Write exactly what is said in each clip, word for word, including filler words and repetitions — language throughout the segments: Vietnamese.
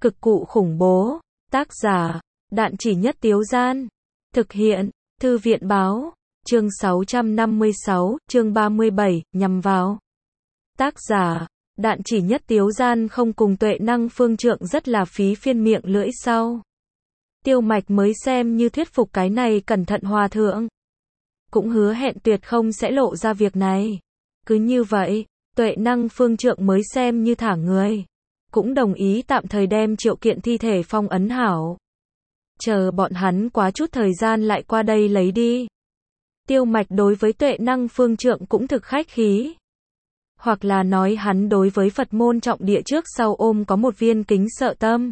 Cực cụ khủng bố. Tác giả, Đạn Chỉ Nhất Tiếu Gian. Thực hiện, Thư viện Báo. Chương sáu trăm năm mươi sáu, chương ba mươi bảy, nhằm vào. Tác giả, Đạn Chỉ Nhất Tiếu Gian không cùng Tuệ Năng Phương Trượng rất là phí phiên miệng lưỡi sau. Tiêu Mạch mới xem như thuyết phục cái này cẩn thận hòa thượng. Cũng hứa hẹn tuyệt không sẽ lộ ra việc này. Cứ như vậy, Tuệ Năng Phương Trượng mới xem như thả người. Cũng đồng ý tạm thời đem Triệu Kiện thi thể phong ấn hảo. Chờ bọn hắn quá chút thời gian lại qua đây lấy đi. Tiêu Mạch đối với Tuệ Năng Phương Trượng cũng thực khách khí. Hoặc là nói hắn đối với Phật môn trọng địa trước sau ôm có một viên kính sợ tâm.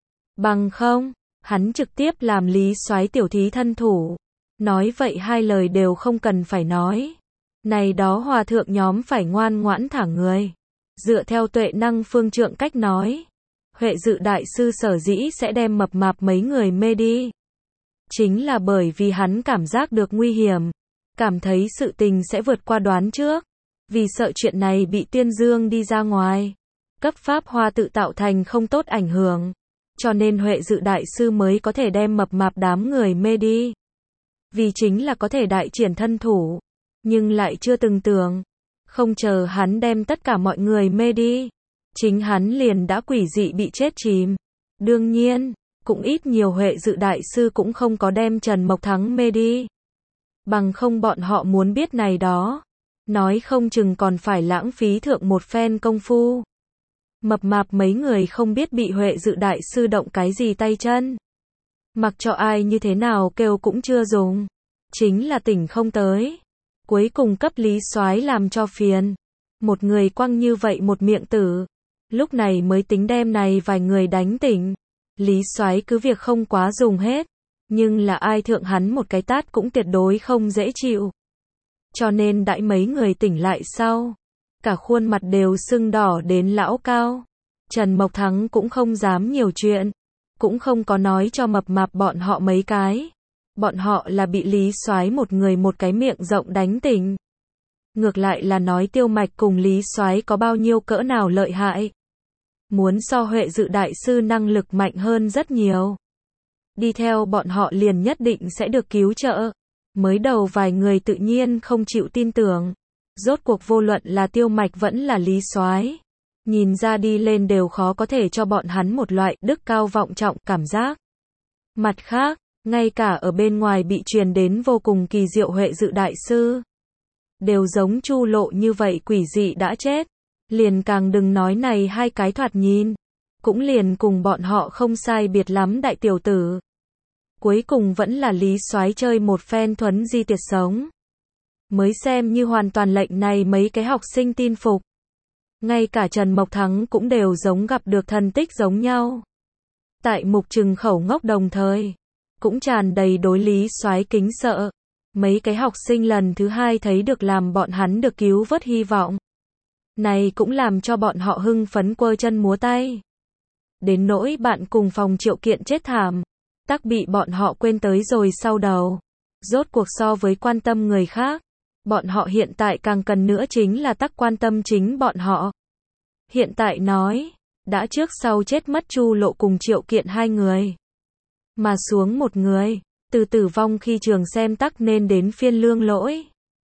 Bằng không, hắn trực tiếp làm Lý Soái tiểu thí thân thủ. Nói vậy hai lời đều không cần phải nói. Này đó hòa thượng nhóm phải ngoan ngoãn thả người. Dựa theo Tuệ Năng Phương Trượng cách nói, Huệ Dự đại sư sở dĩ sẽ đem mập mạp mấy người mê đi. Chính là bởi vì hắn cảm giác được nguy hiểm, cảm thấy sự tình sẽ vượt qua đoán trước. Vì sợ chuyện này bị tuyên dương đi ra ngoài, cấp pháp hoa tự tạo thành không tốt ảnh hưởng. Cho nên Huệ Dự đại sư mới có thể đem mập mạp đám người mê đi. Vì chính là có thể đại triển thân thủ, nhưng lại chưa từng tưởng, không chờ hắn đem tất cả mọi người mê đi, chính hắn liền đã quỷ dị bị chết chìm. Đương nhiên, cũng ít nhiều Huệ Dự đại sư cũng không có đem Trần Mộc Thắng mê đi. Bằng không bọn họ muốn biết này đó, nói không chừng còn phải lãng phí thượng một phen công phu. Mập mạp mấy người không biết bị Huệ Dự đại sư động cái gì tay chân. Mặc cho ai như thế nào kêu cũng chưa dùng. Chính là tỉnh không tới. Cuối cùng cấp Lý Soái làm cho phiền. Một người quăng như vậy một miệng tử. Lúc này mới tính đem này vài người đánh tỉnh. Lý Soái cứ việc không quá dùng hết. Nhưng là ai thượng hắn một cái tát cũng tuyệt đối không dễ chịu. Cho nên đãi mấy người tỉnh lại sau. Cả khuôn mặt đều sưng đỏ đến lão cao. Trần Mộc Thắng cũng không dám nhiều chuyện. Cũng không có nói cho mập mạp bọn họ mấy cái. Bọn họ là bị Lý Soái một người một cái miệng rộng đánh tỉnh. Ngược lại là nói Tiêu Mạch cùng Lý Soái có bao nhiêu cỡ nào lợi hại. Muốn so Huệ Dự đại sư năng lực mạnh hơn rất nhiều. Đi theo bọn họ liền nhất định sẽ được cứu trợ. Mới đầu vài người tự nhiên không chịu tin tưởng. Rốt cuộc vô luận là Tiêu Mạch vẫn là Lý Soái, nhìn ra đi lên đều khó có thể cho bọn hắn một loại đức cao vọng trọng cảm giác. Mặt khác, ngay cả ở bên ngoài bị truyền đến vô cùng kỳ diệu Huệ Dự đại sư, đều giống Chu Lộ như vậy quỷ dị đã chết. Liền càng đừng nói này hai cái thoạt nhìn, cũng liền cùng bọn họ không sai biệt lắm đại tiểu tử. Cuối cùng vẫn là Lý Soái chơi một phen thuấn di tuyệt sống. Mới xem như hoàn toàn lệnh này mấy cái học sinh tin phục. Ngay cả Trần Mộc Thắng cũng đều giống gặp được thần tích giống nhau. Tại Mục Trừng khẩu ngốc đồng thời, cũng tràn đầy đối Lý Soái kính sợ. Mấy cái học sinh lần thứ hai thấy được làm bọn hắn được cứu vớt hy vọng. Này cũng làm cho bọn họ hưng phấn quơ chân múa tay. Đến nỗi bạn cùng phòng Triệu Kiện chết thảm, tắc bị bọn họ quên tới rồi sau đầu. Rốt cuộc so với quan tâm người khác, bọn họ hiện tại càng cần nữa chính là tắc quan tâm chính bọn họ. Hiện tại nói, đã trước sau chết mất Chu Lộ cùng Triệu Kiện hai người. Mà xuống một người, từ tử vong khi trường xem tắc nên đến phiên Lương Lỗi.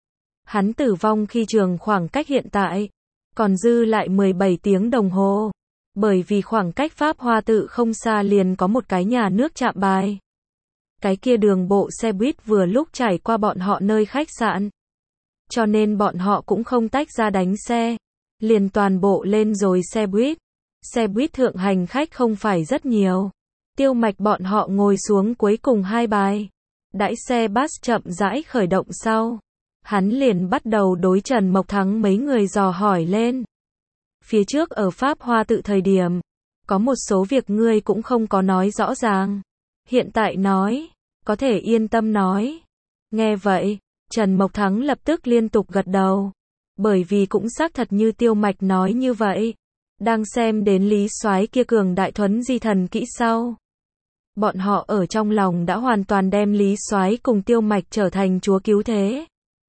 Hắn tử vong khi trường khoảng cách hiện tại, còn dư lại mười bảy tiếng đồng hồ. Bởi vì khoảng cách Pháp Hoa tự không xa liền có một cái nhà nước trạm bài. Cái kia đường bộ xe buýt vừa lúc trải qua bọn họ nơi khách sạn. Cho nên bọn họ cũng không tách ra đánh xe. Liền toàn bộ lên rồi xe buýt. Xe buýt thượng hành khách không phải rất nhiều. Tiêu Mạch bọn họ ngồi xuống cuối cùng hai bài. Đãi xe bus chậm rãi khởi động sau. Hắn liền bắt đầu đối Trần Mộc Thắng mấy người dò hỏi lên. Phía trước ở Pháp Hoa tự thời điểm, có một số việc ngươi cũng không có nói rõ ràng. Hiện tại nói, có thể yên tâm nói. Nghe vậy, Trần Mộc Thắng lập tức liên tục gật đầu. Bởi vì cũng xác thật như Tiêu Mạch nói như vậy. Đang xem đến Lý Soái kia cường đại thuấn di thần kỹ sau. Bọn họ ở trong lòng đã hoàn toàn đem Lý Soái cùng Tiêu Mạch trở thành chúa cứu thế.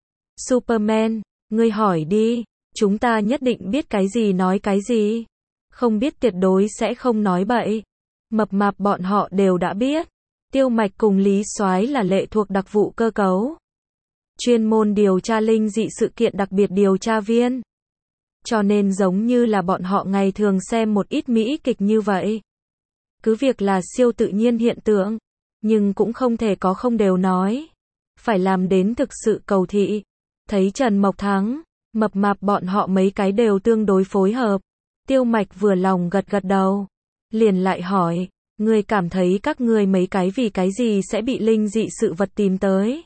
Superman, ngươi hỏi đi, chúng ta nhất định biết cái gì nói cái gì. Không biết tuyệt đối sẽ không nói bậy. Mập mạp bọn họ đều đã biết. Tiêu Mạch cùng Lý Soái là lệ thuộc đặc vụ cơ cấu. Chuyên môn điều tra linh dị sự kiện đặc biệt điều tra viên. Cho nên giống như là bọn họ ngày thường xem một ít mỹ kịch như vậy. Cứ việc là siêu tự nhiên hiện tượng, nhưng cũng không thể có không đều nói. Phải làm đến thực sự cầu thị. Thấy Trần Mộc Thắng, mập mạp bọn họ mấy cái đều tương đối phối hợp. Tiêu Mạch vừa lòng gật gật đầu. Liền lại hỏi, ngươi cảm thấy các ngươi mấy cái vì cái gì sẽ bị linh dị sự vật tìm tới?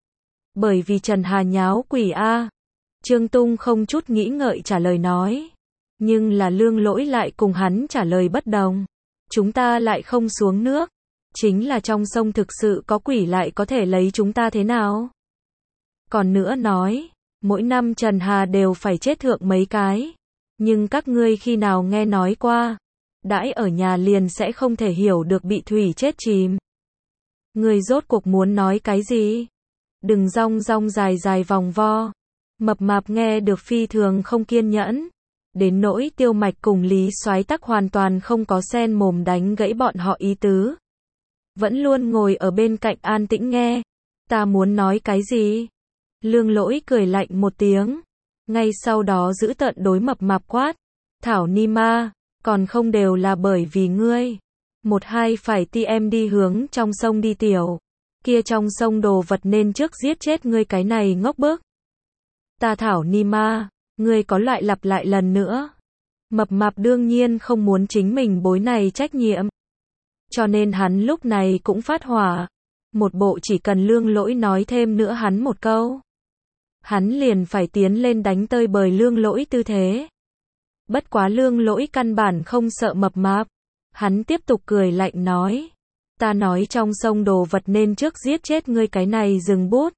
Bởi vì Trần Hà nháo quỷ a. Trương Tung không chút nghĩ ngợi trả lời nói. Nhưng là Lương Lỗi lại cùng hắn trả lời bất đồng. Chúng ta lại không xuống nước. Chính là trong sông thực sự có quỷ lại có thể lấy chúng ta thế nào? Còn nữa nói, mỗi năm Trần Hà đều phải chết thượng mấy cái. Nhưng các ngươi khi nào nghe nói qua, đãi ở nhà liền sẽ không thể hiểu được bị thủy chết chìm. Ngươi rốt cuộc muốn nói cái gì? Đừng rong rong dài dài vòng vo. Mập mạp nghe được phi thường không kiên nhẫn. Đến nỗi Tiêu Mạch cùng Lý Soái tắc hoàn toàn không có sen mồm đánh gãy bọn họ ý tứ. Vẫn luôn ngồi ở bên cạnh an tĩnh nghe. Ta muốn nói cái gì? Lương Lỗi cười lạnh một tiếng. Ngay sau đó giữ tợn đối mập mạp quát. Thảo Ni Ma, còn không đều là bởi vì ngươi. Một hai phải ti em đi hướng trong sông đi tiểu. Kia trong sông đồ vật nên trước giết chết ngươi cái này ngốc bức. Ta Thảo Ni Ma, ngươi có loại lặp lại lần nữa. Mập mạp đương nhiên không muốn chính mình bối này trách nhiệm. Cho nên hắn lúc này cũng phát hỏa. Một bộ chỉ cần Lương Lỗi nói thêm nữa hắn một câu. Hắn liền phải tiến lên đánh tơi bời Lương Lỗi tư thế. Bất quá Lương Lỗi căn bản không sợ mập mạp. Hắn tiếp tục cười lạnh nói. Ta nói trong sông đồ vật nên trước giết chết ngươi cái này dừng bút.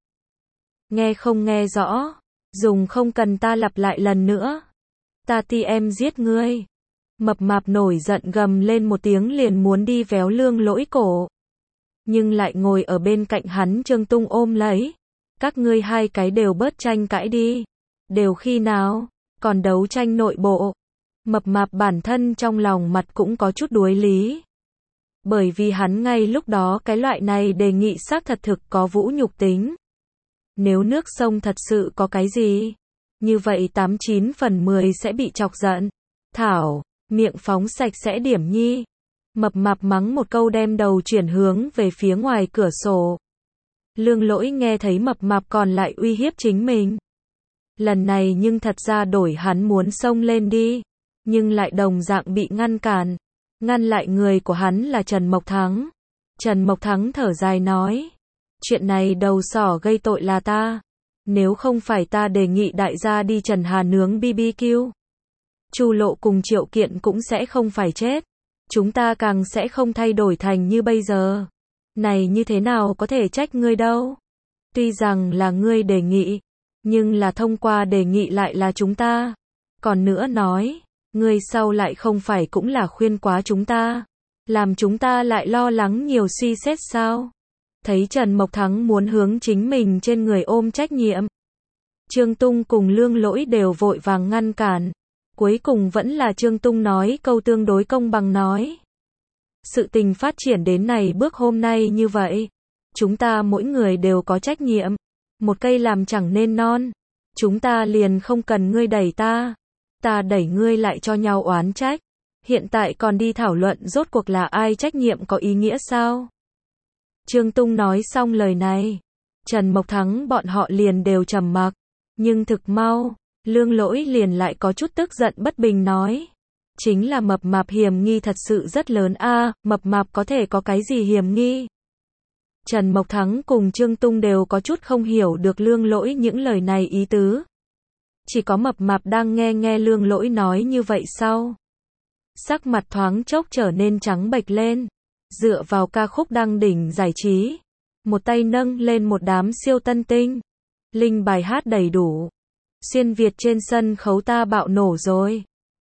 Nghe không nghe rõ. Dùng không cần ta lặp lại lần nữa. Ta ti em giết ngươi. Mập mạp nổi giận gầm lên một tiếng liền muốn đi véo Lương Lỗi cổ. Nhưng lại ngồi ở bên cạnh hắn Trương Tung ôm lấy. Các ngươi hai cái đều bớt tranh cãi đi. Đều khi nào, còn đấu tranh nội bộ. Mập mạp bản thân trong lòng mặt cũng có chút đuối lý. Bởi vì hắn ngay lúc đó cái loại này đề nghị xác thật thực có vũ nhục tính. Nếu nước sông thật sự có cái gì, như vậy tám chín phần mười sẽ bị chọc giận. Thảo, miệng phóng sạch sẽ điểm nhi. Mập mạp mắng một câu đem đầu chuyển hướng về phía ngoài cửa sổ. Lương Lỗi nghe thấy mập mạp còn lại uy hiếp chính mình. Lần này nhưng thật ra đổi hắn muốn xông lên đi. Nhưng lại đồng dạng bị ngăn cản. Ngăn lại người của hắn là Trần Mộc Thắng. Trần Mộc Thắng thở dài nói. Chuyện này đầu sỏ gây tội là ta. Nếu không phải ta đề nghị đại gia đi Trần Hà nướng bi bi kiu. Chu Lộ cùng Triệu Kiện cũng sẽ không phải chết. Chúng ta càng sẽ không thay đổi thành như bây giờ. Này như thế nào có thể trách ngươi đâu. Tuy rằng là ngươi đề nghị, nhưng là thông qua đề nghị lại là chúng ta. Còn nữa nói, ngươi sau lại không phải cũng là khuyên quá chúng ta. Làm chúng ta lại lo lắng nhiều suy xét sao. Thấy Trần Mộc Thắng muốn hướng chính mình trên người ôm trách nhiệm. Trương Tung cùng Lương Lỗi đều vội vàng ngăn cản. Cuối cùng vẫn là Trương Tung nói câu tương đối công bằng nói. Sự tình phát triển đến này bước hôm nay như vậy. Chúng ta mỗi người đều có trách nhiệm. Một cây làm chẳng nên non. Chúng ta liền không cần ngươi đẩy ta. Ta đẩy ngươi lại cho nhau oán trách. Hiện tại còn đi thảo luận rốt cuộc là ai trách nhiệm có ý nghĩa sao? Trương Tung nói xong lời này. Trần Mộc Thắng bọn họ liền đều trầm mặc. Nhưng thực mau, Lương Lỗi liền lại có chút tức giận bất bình nói. Chính là mập mạp hiểm nghi thật sự rất lớn a, à, mập mạp có thể có cái gì hiểm nghi? Trần Mộc Thắng cùng Trương Tung đều có chút không hiểu được Lương Lỗi những lời này ý tứ. Chỉ có mập mạp đang nghe nghe Lương Lỗi nói như vậy sau. Sắc mặt thoáng chốc trở nên trắng bệch lên. Dựa vào ca khúc đăng đỉnh giải trí. Một tay nâng lên một đám siêu tân tinh. Linh bài hát đầy đủ. Xuyên Việt trên sân khấu ta bạo nổ rồi.